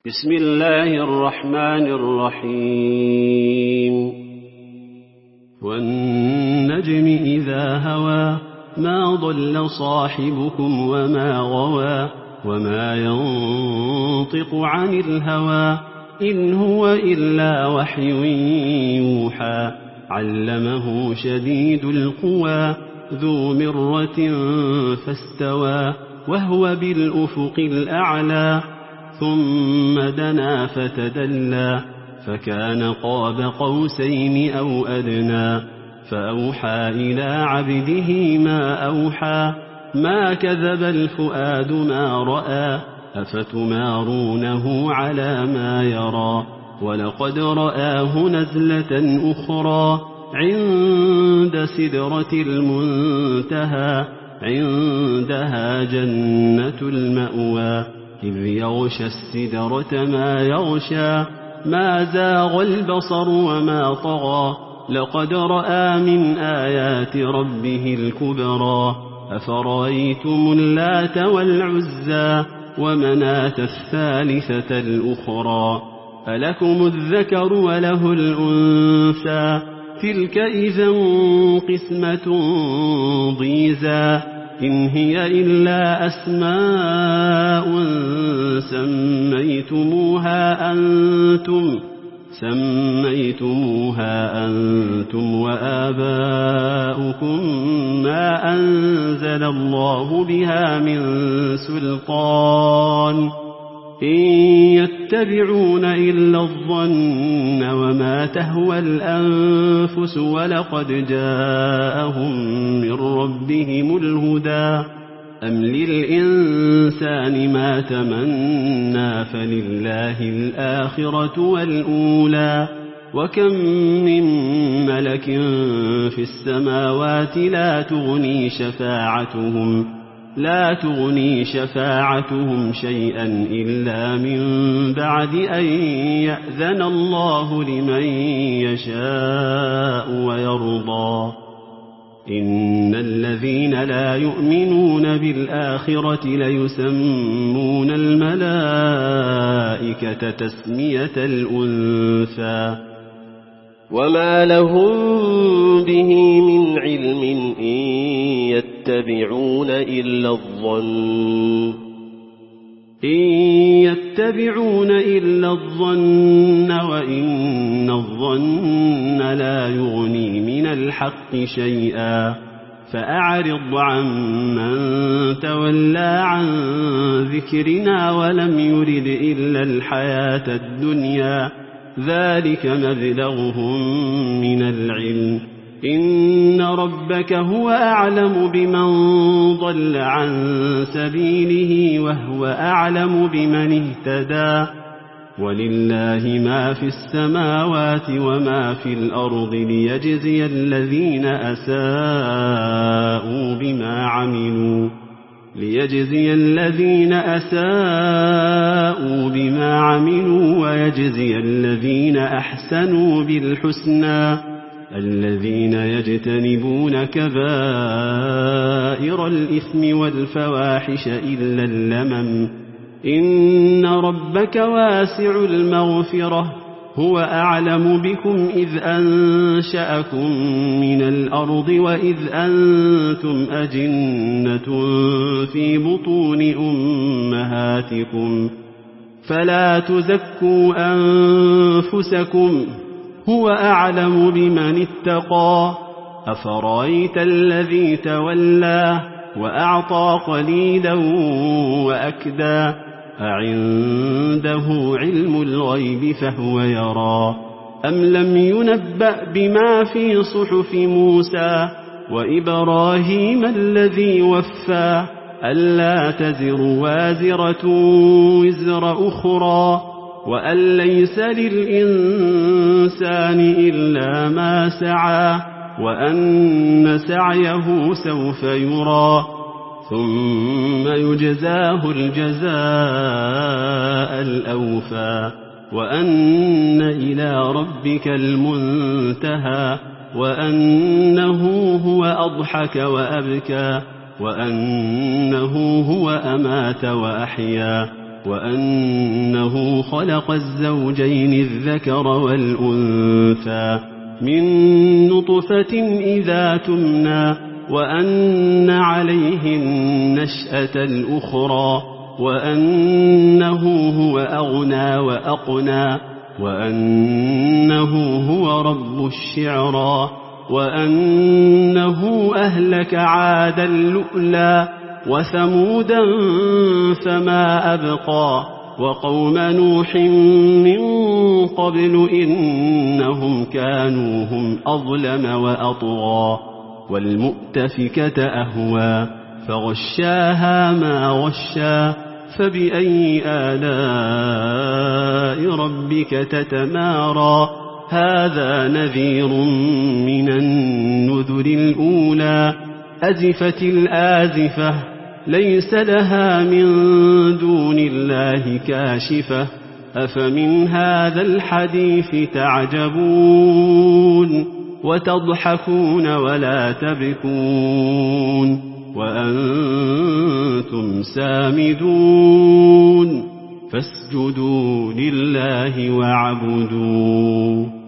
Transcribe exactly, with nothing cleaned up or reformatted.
بسم الله الرحمن الرحيم والنجم إذا هوى ما ضل صاحبكم وما غوى وما ينطق عن الهوى إن هو إلا وحي يوحى علمه شديد القوى ذو مرة فاستوى وهو بالأفق الأعلى ثم دنا فتدلى فكان قاب قوسين أو أدنى فأوحى إلى عبده ما أوحى ما كذب الفؤاد ما رأى أفتمارونه على ما يرى ولقد رآه نزلة أخرى عند سدرة المنتهى عندها جنة المأوى إذ يغشى السدرة ما يغشى ما زاغ البصر وما طغى لقد رأى من آيات ربه الكبرى أفرأيتم اللات والعزى ومناة الثالثة الأخرى ألكم الذكر وله الأنثى تلك إذا قسمة ضيزى إن هي إلا أسماء سميتموها أنتم سميتموها أنتم وآباؤكم ما أنزل الله بها من سلطان إن يتبعون إلا الظن وما تهوى الأنفس ولقد جاءهم من ربهم الهدى أم للإنسان ما تمنى فلله الآخرة والأولى وكم من ملك في السماوات لا تغني شفاعتهم لا تغني شفاعتهم شيئا إلا من بعد أن يأذن الله لمن يشاء ويرضى إن الذين لا يؤمنون بالآخرة ليسمون الملائكة تسمية الأنثى وما لهم به من علم إن يتبعون إلا الظن إن يتبعون إلا الظن وإن الظن لا يغني من الحق شيئا فأعرض عن من تولى عن ذكرنا ولم يرد إلا الحياة الدنيا ذلك مبلغهم من العلم إن ربك هو أعلم بمن ضل عن سبيله وهو أعلم بمن اهتدى ولله ما في السماوات وما في الأرض ليجزي الذين أساءوا بما عملوا ليجزي الذين أساءوا بما عملوا ويجزي الذين أحسنوا بالحسنى الذين يجتنبون كبائر الإثم والفواحش إلا اللمم إن ربك واسع المغفرة هو أعلم بكم إذ أنشأكم من الأرض وإذ أنتم أجنة في بطون أمهاتكم فلا تزكوا أنفسكم هو أعلم بمن اتقى أفرأيت الذي تولى وأعطى قليلا وأكدى أعنده علم الغيب فهو يرى أم لم ينبأ بما في صحف موسى وإبراهيم الذي وفى ألا تزر وازرة وزر أخرى وأن ليس للإنسان إلا ما سعى وأن سعيه سوف يرى ثم يجزاه الجزاء الأوفى وأن إلى ربك المنتهى وأنه هو أضحك وأبكى وأنه هو أمات وأحيا وأنه خلق الزوجين الذكر والأنثى من نطفة إذا تمنى وأن عليه النشأة الأخرى وأنه هو أغنى وأقنى وأنه هو رب الشعرى وأنه أهلك عادا الأولى وثمودا فما أبقى وقوم نوح من قبل إنهم كانوا هم أظلم وأطغى والمؤتفكة أهوى فغشاها ما غشا فبأي آلاء ربك تتمارى هذا نذير من النذر الأولى أزفت الآزفة ليس لها من دون الله كاشفة أفمن هذا الحديث تعجبون وتضحكون ولا تبكون وأنتم سامدون فاسجدوا لله واعبدوا